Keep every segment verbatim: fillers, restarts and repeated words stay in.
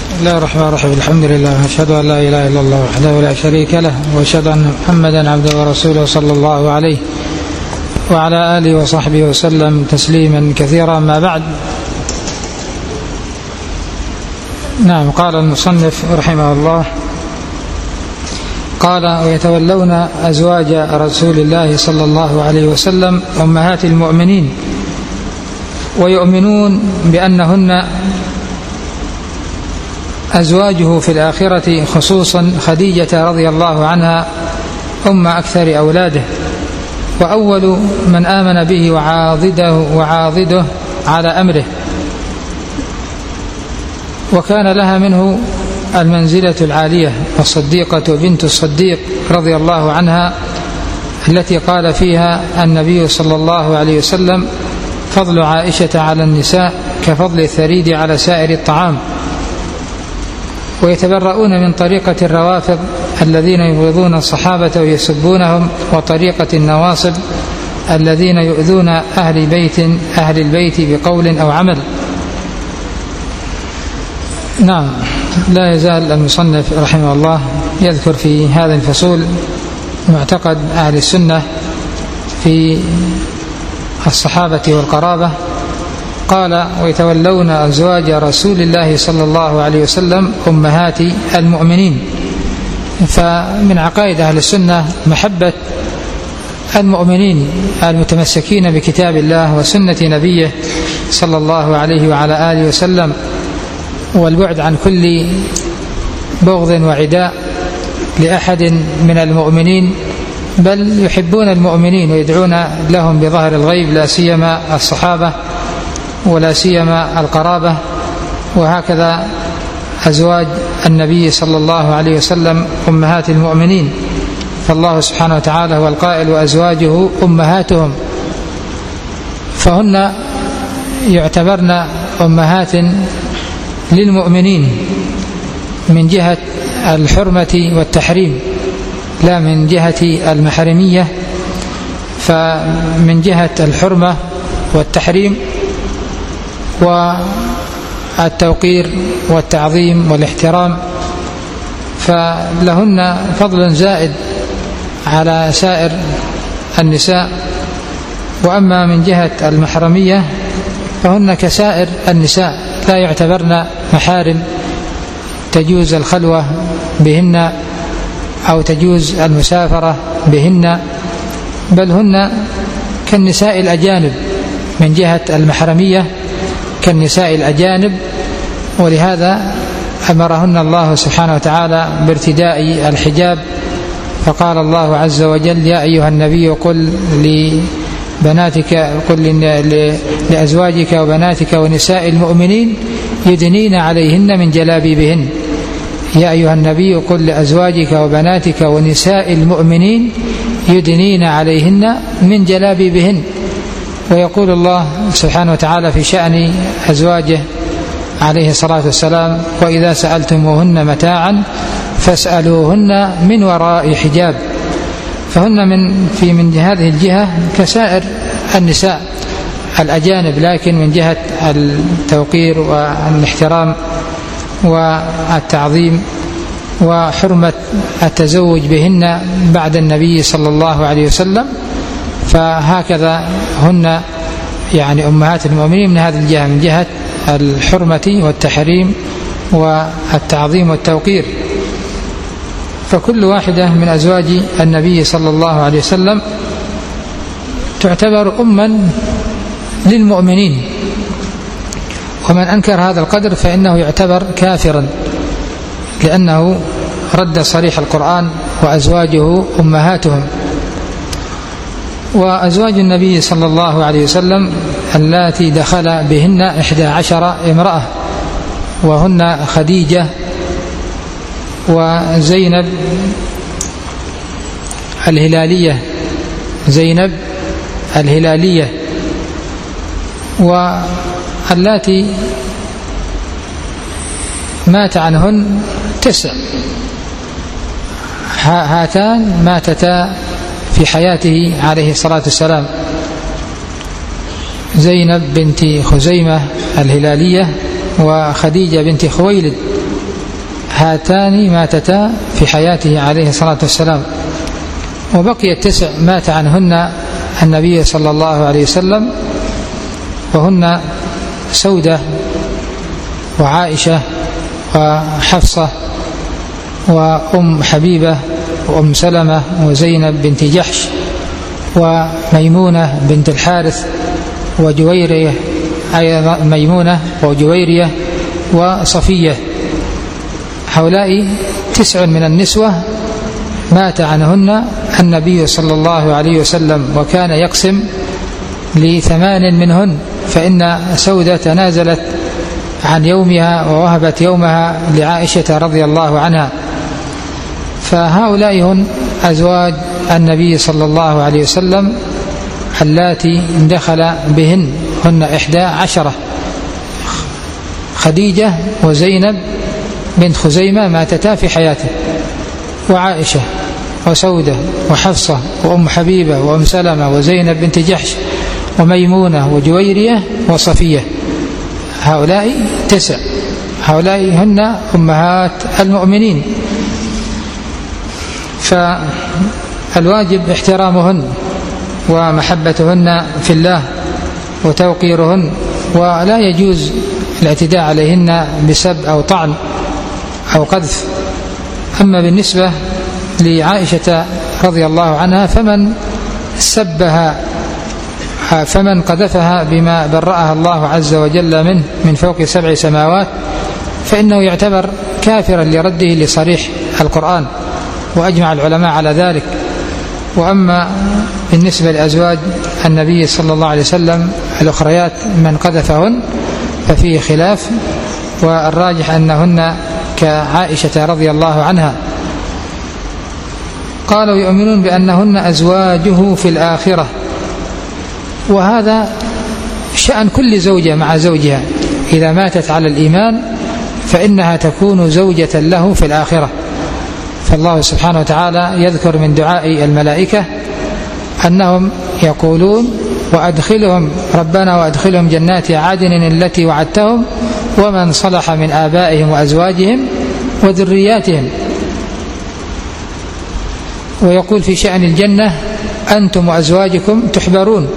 بسم الله الرحمن الرحيم. الحمد لله، أشهد أن لا إله إلا الله وحده لا شريك له، وأشهد أن محمدا عبده ورسوله صلى الله عليه وعلى آله وصحبه وسلم تسليما كثيرا. ما بعد، نعم، قال المصنف رحمه الله، قال: ويتولون أزواج رسول الله صلى الله عليه وسلم أمهات المؤمنين، ويؤمنون بأنهن أزواجه في الآخرة، خصوصا خديجة رضي الله عنها أم أكثر أولاده، وأول من آمن به وعاضده, وعاضده على أمره، وكان لها منه المنزلة العالية، والصديقة بنت الصديق رضي الله عنها التي قال فيها النبي صلى الله عليه وسلم: فضل عائشة على النساء كفضل الثريد على سائر الطعام. ويتبرؤون من طريقة الروافض الذين يبغضون الصحابة ويسبونهم، وطريقة النواصب الذين يؤذون أهل بيت أهل البيت بقول أو عمل. نعم، لا يزال المصنف رحمه الله يذكر في هذا الفصول معتقد أهل السنة في الصحابة والقرابة. قال: ويتولون أزواج رسول الله صلى الله عليه وسلم أمهات المؤمنين. فمن عقائد أهل السنة محبة المؤمنين المتمسكين بكتاب الله وسنة نبيه صلى الله عليه وعلى آله وسلم، والبعد عن كل بغض وعداء لأحد من المؤمنين، بل يحبون المؤمنين ويدعون لهم بظهر الغيب، لا سيما الصحابة ولا سيما القرابة. وهكذا أزواج النبي صلى الله عليه وسلم أمهات المؤمنين، فالله سبحانه وتعالى هو القائل: وأزواجه أمهاتهم، فهن يعتبرن أمهات للمؤمنين من جهة الحرمة والتحريم، لا من جهة المحرمية. فمن جهة الحرمة والتحريم والتوقير والتعظيم والاحترام، فلهن فضل زائد على سائر النساء. وأما من جهة المحرمية فهن كسائر النساء، لا يعتبرن محارم تجوز الخلوة بهن أو تجوز المسافرة بهن، بل هن كالنساء الأجانب من جهة المحرمية، كالنساء الأجانب. ولهذا أمرهن الله سبحانه وتعالى بارتداء الحجاب، فقال الله عز وجل: يا أيها النبي قل لبناتك قل لأزواجك وبناتك ونساء المؤمنين يدنين عليهن من جلابيبهن. يا أيها النبي قل لأزواجك وبناتك ونساء المؤمنين يدنين عليهن من جلابيبهن. ويقول الله سبحانه وتعالى في شأن أزواجه عليه الصلاة والسلام: وإذا سألتموهن متاعا فاسألوهن من وراء حجاب. فهن من في من هذه الجهة كسائر النساء الأجانب، لكن من جهة التوقير والاحترام والتعظيم وحرمة التزوج بهن بعد النبي صلى الله عليه وسلم، فهكذا هن يعني أمهات المؤمنين من هذه الجهة، من جهة الحرمة والتحريم والتعظيم والتوقير. فكل واحدة من أزواج النبي صلى الله عليه وسلم تعتبر أما للمؤمنين، ومن أنكر هذا القدر فإنه يعتبر كافرا، لأنه رد صريح القرآن: وأزواجه أمهاتهم. وأزواج النبي صلى الله عليه وسلم اللاتي دخل بهن إحدى عشر امرأة، وهن خديجة وزينب الهلالية زينب الهلالية واللاتي مات عنهن تسع. هاتان ماتتا في حياته عليه الصلاة والسلام: زينب بنت خزيمة الهلالية وخديجة بنت خويلد هاتان ماتتا في حياته عليه الصلاة والسلام، وبقي التسع مات عنهن النبي صلى الله عليه وسلم، وهن سودة وعائشة وحفصة وأم حبيبة وأم سلمة وزينب بنت جحش وميمونة بنت الحارث وجويرية، أيضا ميمونة وجويرية وصفية. هؤلاء تسع من النسوة مات عنهن النبي صلى الله عليه وسلم، وكان يقسم لثمان منهن، فإن سودة تنازلت عن يومها ووهبت يومها لعائشة رضي الله عنها. فهؤلاء هن أزواج النبي صلى الله عليه وسلم اللاتي دخل بهن، هن إحدى عشرة: خديجة وزينب بنت خزيمة ماتتا في حياته، وعائشة وسودة وحفصة وأم حبيبة وأم سلمة وزينب بنت جحش وميمونة وجويرية وصفية. هؤلاء تسع، هؤلاء هن أمهات المؤمنين، فالواجب احترامهن ومحبتهن في الله وتوقيرهن، ولا يجوز الاعتداء عليهن بسب أو طعن أو قذف. أما بالنسبة لعائشة رضي الله عنها فمن سبها فمن قذفها بما برأها الله عز وجل منه من فوق سبع سماوات فإنه يعتبر كافرا لرده لصريح القرآن، وأجمع العلماء على ذلك. وأما بالنسبة لأزواج النبي صلى الله عليه وسلم الأخريات من قذفهن ففيه خلاف، والراجح أنهن كعائشة رضي الله عنها. قالوا يؤمنون بأنهن أزواجه في الآخرة، وهذا شأن كل زوجة مع زوجها، إذا ماتت على الإيمان فإنها تكون زوجة له في الآخرة. فالله سبحانه وتعالى يذكر من دعاء الملائكة أنهم يقولون: وأدخلهم ربنا وأدخلهم جنات عدن التي وعدتهم ومن صلح من آبائهم وأزواجهم وذرياتهم. ويقول في شأن الجنة: أنتم وأزواجكم تحبرون.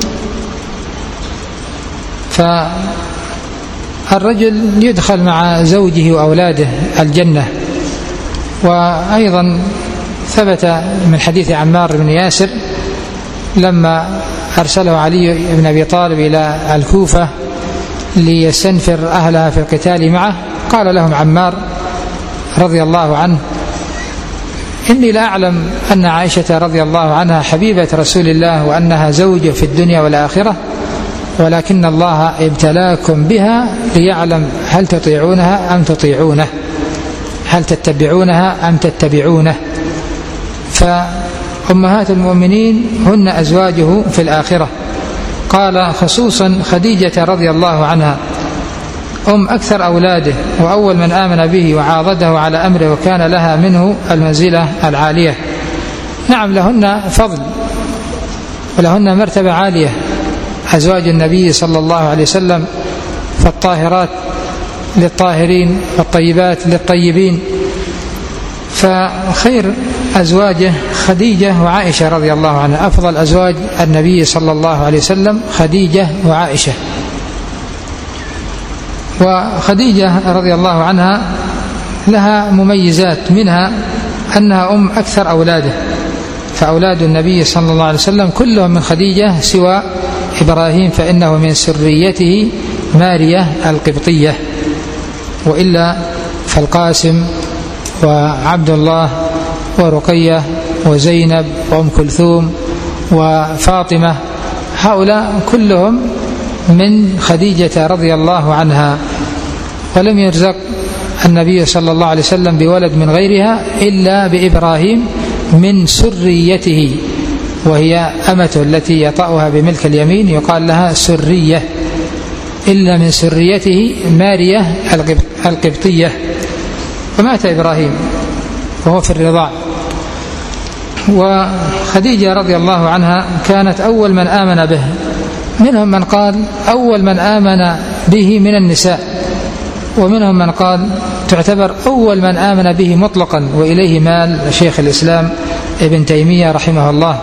فالرجل يدخل مع زوجه وأولاده الجنة. وأيضا ثبت من حديث عمار بن ياسر لما أرسله علي بن أبي طالب إلى الكوفة ليستنفر أهلها في القتال معه، قال لهم عمار رضي الله عنه: إني لا أعلم أن عائشة رضي الله عنها حبيبة رسول الله وأنها زوجة في الدنيا والآخرة، ولكن الله ابتلاكم بها ليعلم هل تطيعونها أم تطيعونه، هل تتبعونها أم تتبعونه. فأمهات المؤمنين هن أزواجه في الآخرة. قال خصوصا خديجة رضي الله عنها أم أكثر أولاده وأول من آمن به وعاضده على أمره، وكان لها منه المنزلة العالية. نعم، لهن فضل ولهن مرتبة عالية أزواج النبي صلى الله عليه وسلم، فالطاهرات للطاهرين والطيبات للطيبين. فخير أزواجه خديجة وعائشة رضي الله عنها، أفضل أزواج النبي صلى الله عليه وسلم خديجة وعائشة. وخديجة رضي الله عنها لها مميزات، منها أنها أم أكثر أولاده، فأولاد النبي صلى الله عليه وسلم كلهم من خديجة سوى إبراهيم، فإنه من سريته مارية القبطية، وإلا فالقاسم وعبد الله ورقية وزينب وأم كلثوم وفاطمة هؤلاء كلهم من خديجة رضي الله عنها. ولم يرزق النبي صلى الله عليه وسلم بولد من غيرها إلا بإبراهيم من سريته، وهي أمته التي يطأها بملك اليمين يقال لها سرية، إلا من سريته مارية القبطية. ومات إبراهيم وهو في الرضاع. وخديجة رضي الله عنها كانت أول من آمن به، منهم من قال أول من آمن به من النساء، ومنهم من قال تعتبر أول من آمن به مطلقا، وإليه مال شيخ الإسلام ابن تيمية رحمه الله.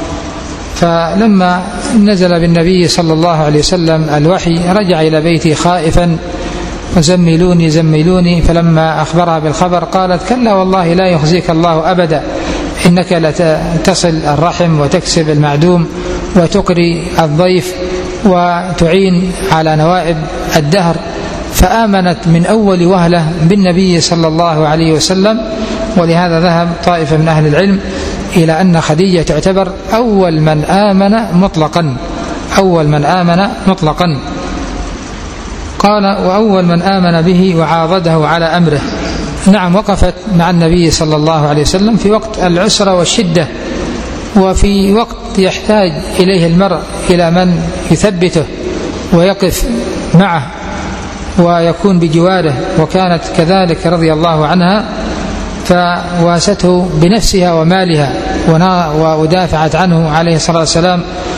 فلما نزل بالنبي صلى الله عليه وسلم الوحي رجع إلى بيته خائفا، وزملوني زملوني، فلما أخبرها بالخبر قالت: كلا والله لا يخزيك الله أبدا، إنك لتصل الرحم وتكسب المعدوم وتقري الضيف وتعين على نوائب الدهر. فآمنت من أول وهلة بالنبي صلى الله عليه وسلم. ولهذا ذهب طائفة من أهل العلم إلى أن خديجة تعتبر أول من آمن مطلقا، أول من آمن مطلقا. قال: وأول من آمن به وعاضده على أمره. نعم، وقفت مع النبي صلى الله عليه وسلم في وقت العسرة والشدة، وفي وقت يحتاج إليه المرء إلى من يثبته ويقف معه ويكون بجواره، وكانت كذلك رضي الله عنها، فواسته بنفسها ومالها ودافعت عنه عليه الصلاة والسلام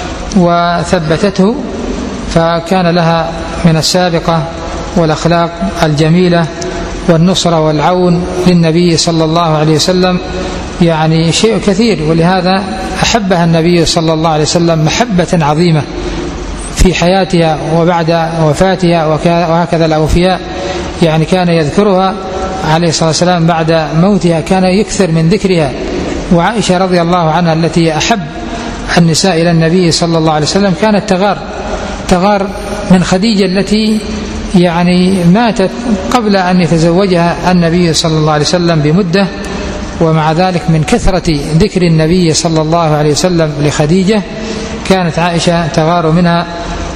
وثبتته، فكان لها من السابقة والأخلاق الجميلة والنصرة والعون للنبي صلى الله عليه وسلم يعني شيء كثير. ولهذا أحبها النبي صلى الله عليه وسلم محبة عظيمة في حياتها وبعد وفاتها، وهكذا الأوفياء يعني كان يذكرها عليه الصلاة والسلام بعد موتها، كان يكثر من ذكرها. وعائشة رضي الله عنها التي أحب النساء إلى النبي صلى الله عليه وسلم كانت تغار تغار من خديجة التي يعني ماتت قبل أن يتزوجها النبي صلى الله عليه وسلم بمدة، ومع ذلك من كثرة ذكر النبي صلى الله عليه وسلم لخديجة كانت عائشة تغار منها.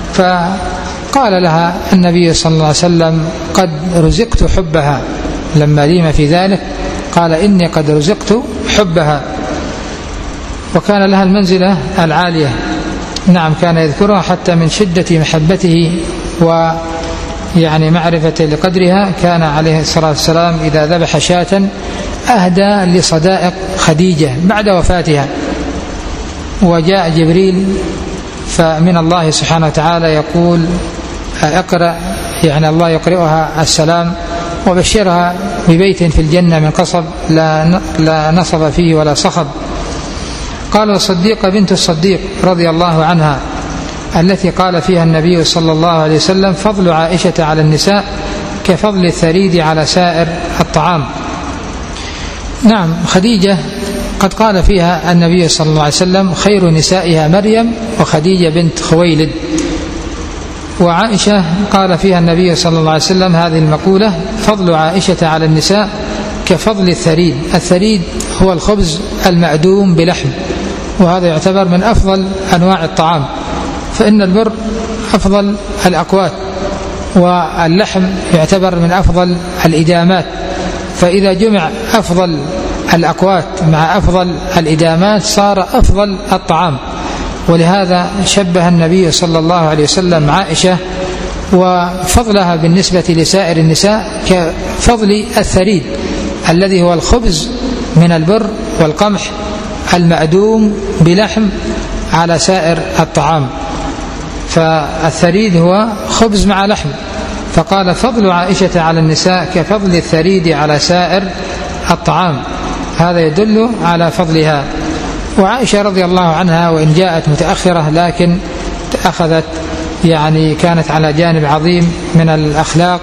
فقال لها النبي صلى الله عليه وسلم: قد رزقت حبها. لما ليم في ذلك قال: إني قد رزقت حبها. وكان لها المنزلة العالية. نعم، كان يذكرها حتى من شدة محبته ويعني معرفة لقدرها. كان عليه الصلاة والسلام إذا ذبح شاة أهدى لصدائق خديجة بعد وفاتها، وجاء جبريل فمن الله سبحانه وتعالى يقول: اقرأ، يعني الله يقرأها السلام وبشرها ببيت في الجنة من قصب لا لا نصب فيه ولا صخب. قال: الصديقة بنت الصديق رضي الله عنها التي قال فيها النبي صلى الله عليه وسلم: فضل عائشة على النساء كفضل الثريد على سائر الطعام. نعم، خديجة قد قال فيها النبي صلى الله عليه وسلم: خير نسائها مريم وخديجة بنت خويلد. وعائشة قال فيها النبي صلى الله عليه وسلم هذه المقولة: فضل عائشة على النساء كفضل الثريد. الثريد هو الخبز المأدوم بلحم، وهذا يعتبر من أفضل أنواع الطعام، فإن البر أفضل الأقوات، واللحم يعتبر من أفضل الإدامات. فإذا جمع أفضل الأقوات مع أفضل الإدامات صار أفضل الطعام. ولهذا شبه النبي صلى الله عليه وسلم عائشة وفضلها بالنسبة لسائر النساء كفضل الثريد الذي هو الخبز من البر والقمح المأدوم بلحم على سائر الطعام. فالثريد هو خبز مع لحم، فقال: فضل عائشة على النساء كفضل الثريد على سائر الطعام. هذا يدل على فضلها. وعائشة رضي الله عنها وإن جاءت متأخرة لكن أخذت يعني كانت على جانب عظيم من الأخلاق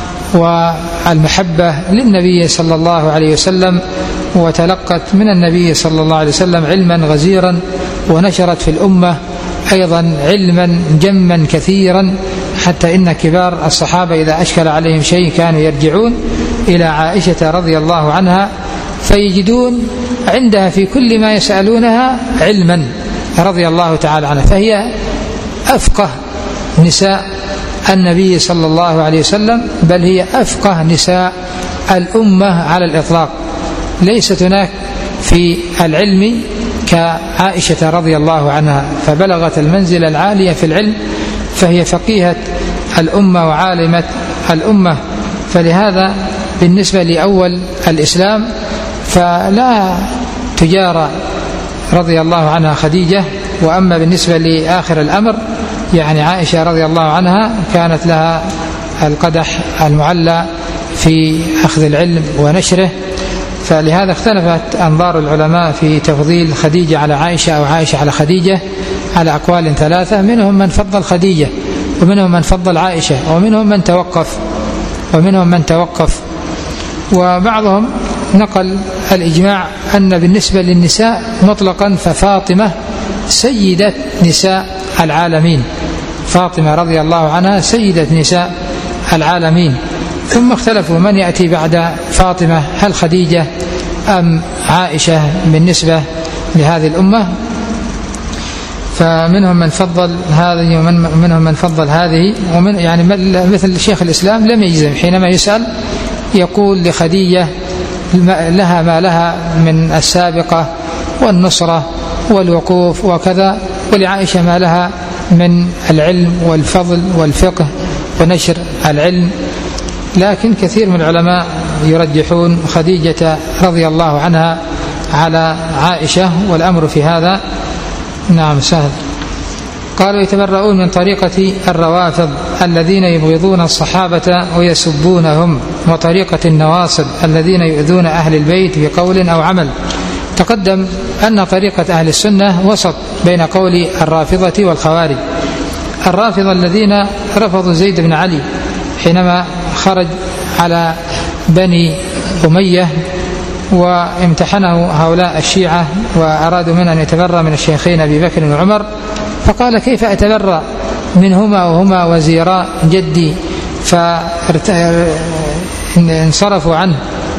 والمحبة للنبي صلى الله عليه وسلم، وتلقت من النبي صلى الله عليه وسلم علما غزيرا، ونشرت في الأمة أيضا علما جما كثيرا، حتى إن كبار الصحابة إذا أشكل عليهم شيء كانوا يرجعون إلى عائشة رضي الله عنها فيجدون عندها في كل ما يسألونها علما رضي الله تعالى عنها. فهي أفقه نساء النبي صلى الله عليه وسلم، بل هي أفقه نساء الأمة على الإطلاق. ليست هناك في العلم كعائشة رضي الله عنها، فبلغت المنزلة العالية في العلم، فهي فقيهة الأمة وعالمة الأمة. فلهذا بالنسبة لأول الإسلام فلا تجارى رضي الله عنها خديجة. وأما بالنسبة لآخر الأمر يعني عائشة رضي الله عنها كانت لها القدح المعلى في أخذ العلم ونشره. فلهذا اختلفت أنظار العلماء في تفضيل خديجة على عائشة أو عائشة على خديجة على أقوال ثلاثة، منهم من فضل خديجة، ومنهم من فضل عائشة، ومنهم من توقف ومنهم من توقف وبعضهم نقل الإجماع أن بالنسبة للنساء مطلقا ففاطمة سيدة نساء العالمين، فاطمة رضي الله عنها سيدة نساء العالمين. ثم اختلفوا من يأتي بعد فاطمة، هل خديجة أم عائشة بالنسبة لهذه الأمة؟ فمنهم من فضل هذه ومنهم من فضل هذه، ومن يعني مثل شيخ الإسلام لم يجزم، حينما يسأل يقول لخديجة لها ما لها من السابقة والنصرة والوقوف وكذا، ولعائشة ما لها من العلم والفضل والفقه ونشر العلم. لكن كثير من العلماء يرجحون خديجة رضي الله عنها على عائشة، والأمر في هذا نعم سهل. قالوا يتبرؤون من طريقة الروافض الذين يبغضون الصحابة ويسبونهم، وطريقة النواصب الذين يؤذون أهل البيت بقول أو عمل. تقدم أن طريقة أهل السنة وسط بين قول الرافضة والخوارج. الرافضة الذين رفضوا زيد بن علي حينما خرج على بني أمية وامتحنه هؤلاء الشيعة وأرادوا منه أن يتبرأ من الشيخين أبي بكر وعمر، فقال كيف أتبرأ منهما وهما وزيراء جدي؟ فانصرفوا عنه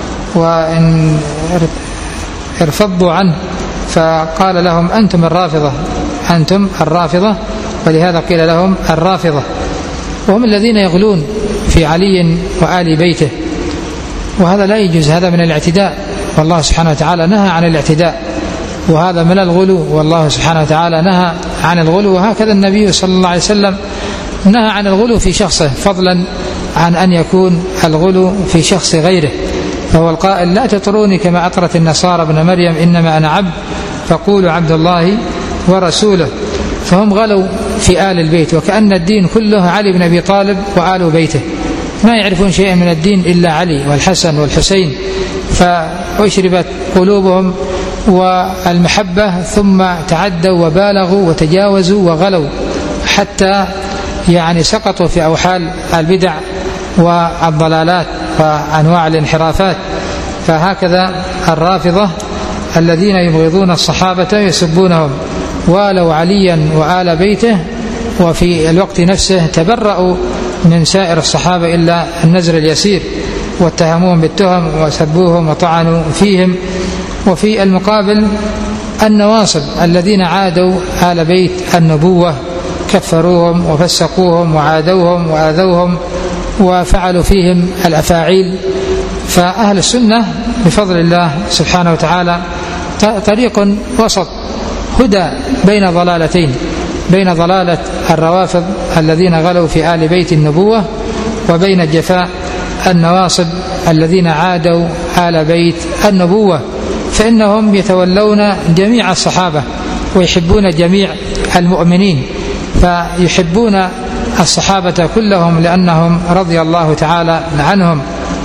وارفضوا عنه، فقال لهم أنتم الرافضة أنتم الرافضة ولهذا قيل لهم الرافضة. وهم الذين يغلون في علي وآل بيته، وهذا لا يجوز، هذا من الاعتداء، والله سبحانه وتعالى نهى عن الاعتداء، وهذا من الغلو، والله سبحانه وتعالى نهى عن الغلو. وهكذا النبي صلى الله عليه وسلم نهى عن الغلو في شخصه، فضلا عن أن يكون الغلو في شخص غيره. فهو القائل لا تطروني كما أطرت النصارى ابن مريم إنما أنا عبد فقولوا عبد الله ورسوله. فهم غلوا في آل البيت، وكأن الدين كله علي بن أبي طالب وآل بيته، ما يعرفون شيئا من الدين إلا علي والحسن والحسين، فأشربت قلوبهم والمحبة ثم تعدوا وبالغوا وتجاوزوا وغلوا حتى يعني سقطوا في أوحال البدع والضلالات وأنواع الانحرافات. فهكذا الرافضة الذين يبغضون الصحابة يسبونهم، والوا عليا وآل بيته، وفي الوقت نفسه تبرأوا من سائر الصحابة إلا النزر اليسير، واتهموهم بالتهم وسبوهم وطعنوا فيهم. وفي المقابل النواصب الذين عادوا آل بيت النبوة، كفروهم وفسقوهم وعادوهم وآذوهم وفعلوا فيهم الأفاعيل. فأهل السنة بفضل الله سبحانه وتعالى طريق وسط، هدى بين ضلالتين، بين ضلالة الروافض الذين غلوا في آل بيت النبوة، وبين جفاء النواصب الذين عادوا آل بيت النبوة. فإنهم يتولون جميع الصحابة ويحبون جميع المؤمنين، فيحبون الصحابة كلهم لأنهم رضي الله تعالى عنهم،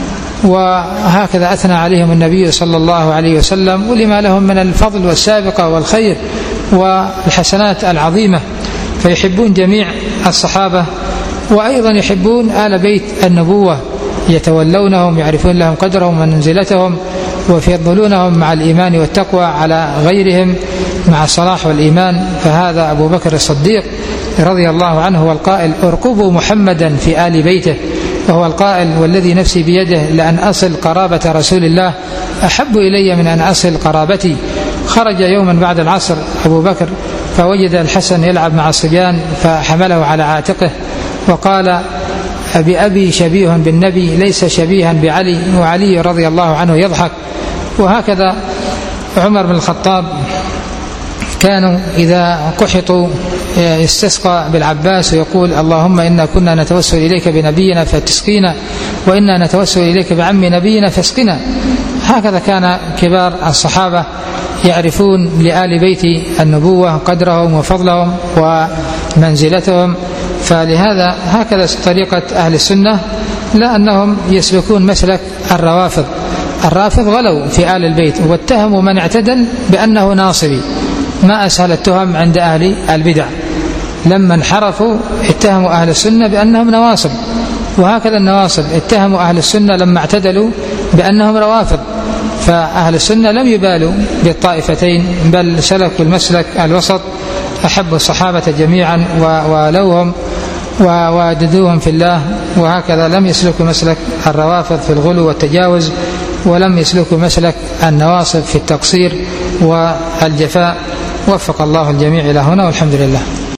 وهكذا أثنى عليهم النبي صلى الله عليه وسلم، ولما لهم من الفضل والسابقة والخير والحسنات العظيمة. فيحبون جميع الصحابة، وأيضا يحبون آل بيت النبوة، يتولونهم، يعرفون لهم قدرهم ومنزلتهم، ويفضلونهم مع الإيمان والتقوى على غيرهم مع الصلاح والإيمان. فهذا أبو بكر الصديق رضي الله عنه هو القائل ارقبوا محمدا في آل بيته، وهو القائل والذي نفسي بيده لأن أصل قرابة رسول الله أحب إلي من أن أصل قرابتي. خرج يوما بعد العصر أبو بكر فوجد الحسن يلعب مع الصبيان فحمله على عاتقه وقال بأبي شبيه بالنبي ليس شبيها بعلي، وعلي رضي الله عنه يضحك. وهكذا عمر بن الخطاب كانوا إذا قحطوا يستسقى بالعباس ويقول اللهم إنا كنا نتوسل إليك بنبينا فتسقينا، وإنا نتوسل إليك بعم نبينا فاسقنا. هكذا كان كبار الصحابة يعرفون لآل بيت النبوة قدرهم وفضلهم ومنزلتهم. فلهذا هكذا طريقة أهل السنة لا أنهم يسلكون مسلك الروافض. الرافض غلوا في آل البيت واتهموا من اعتدل بأنه ناصبي، ما أسهل التهم عند أهل البدع، لما انحرفوا اتهموا أهل السنة بأنهم نواصب، وهكذا النواصب اتهموا أهل السنة لما اعتدلوا بأنهم روافض. فأهل السنة لم يبالوا بالطائفتين، بل سلكوا المسلك الوسط، أحبوا الصحابة جميعا ووالوهم وواددوهم في الله، وهكذا لم يسلكوا مسلك الروافض في الغلو والتجاوز، ولم يسلكوا مسلك النواصب في التقصير والجفاء. وفق الله الجميع إلى هنا، والحمد لله.